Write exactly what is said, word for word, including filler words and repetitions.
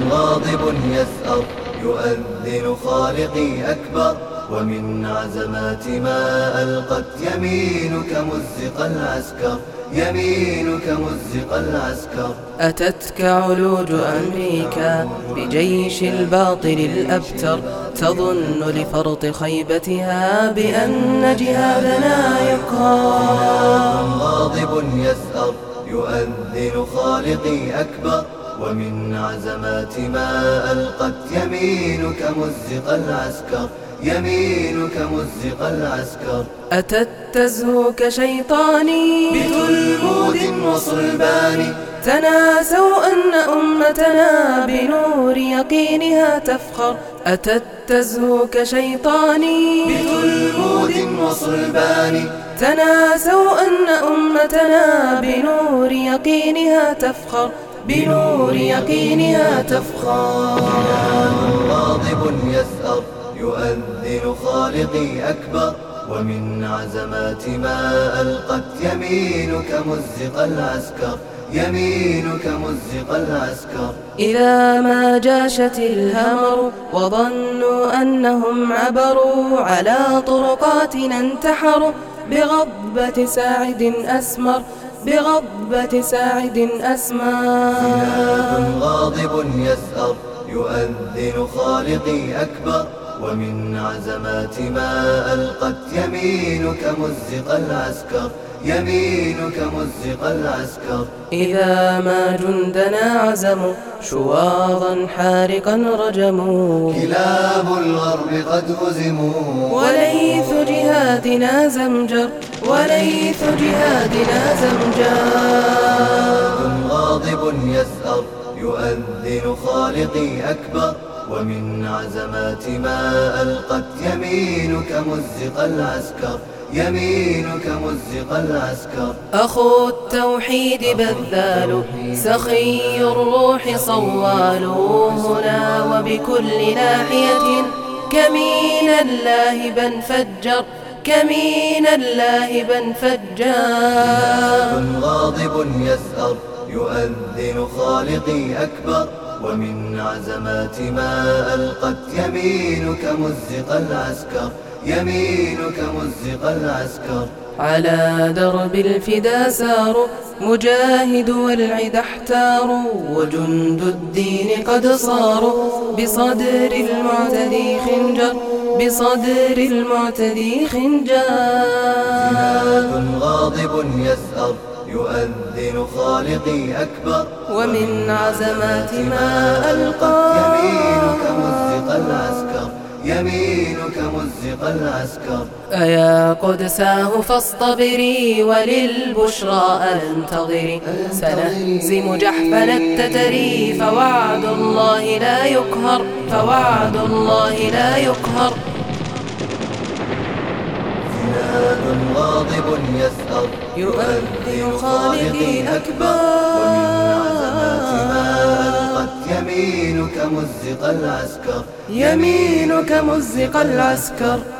غاضب يسأر يؤذن خالقي أكبر، ومن عزمات ما ألقت يمينك مزق العسكر، يمينك مزق العسكر. أتتك علوج أمريكا بجيش الباطل الأبتر، تظن لفرط خيبتها بأن جهادنا يقهر. غاضب يسأر يؤذن خالقي أكبر، ومن عزمات ما ألقت يمينك مزق العسكر، يمينك مزق العسكر. أتت تزهو كشيطاني بتلمود وصلبان، تناسوا أن أمتنا بنور يقينها تفخر. أتت تزهو كشيطاني بتلمود وصلبان، تناسوا أن أمتنا بنور يقينها تفخر، بنور يقينها تفخر. غاضب يسأر يؤذن خالقي أكبر، ومن عزمات ما ألقت يمينك مزق العسكر، يمينك مزق العسكر. إذا ما جاشت الهمر وظنوا أنهم عبروا، على طرقاتنا انتحروا بغضبة ساعد أسمر، بغضبة ساعد أسمر. غاضب يسأر يؤذن خالقي أكبر، ومن عزمات ما ألقت يمينك مزق العسكر، يمينك مزق العسكر. إذا ما جندنا عزموا شواظا حارقا رجموا، كلاب الغرب قد هزموا، وليث جهادنا زمجر، وليث جهادنا زمجر. غاضب يسأر يؤذن خالقي أكبر، ومن عزمات ما ألقت يمينك مزق العسكر، يمينك مزق العسكر. أخو التوحيد بذال سخي الروح صوال، هنا وبكل ناحية كمين الله بن فجر، كمين الله بن فجر. غاضب يسأر يؤذن خالقي أكبر، ومن عزمات ما ألقت يمينك مزق العسكر، يمينك مزق العسكر. على درب الفدا ساروا مجاهد والعدا احتاروا، وجند الدين قد صاروا بصدر المعتدي خنجر، بصدر المعتدي خنجر. غاضب يسأر يؤذن خالقي أكبر، ومن عزمات ما ألقى يمينك مزق العسكر، يمينك مزق العسكر. أيا قدساه فاصطبري وللبشرى ألا انتظري، سنهزم جحفل التتري فوعد الله لا يقهر، فوعد الله لا يقهر. غاضب يسأر يؤذن خالقي أكبر، ومن عزمات ما ألقت يمينك مزق العسكر، يمينك مزق العسكر.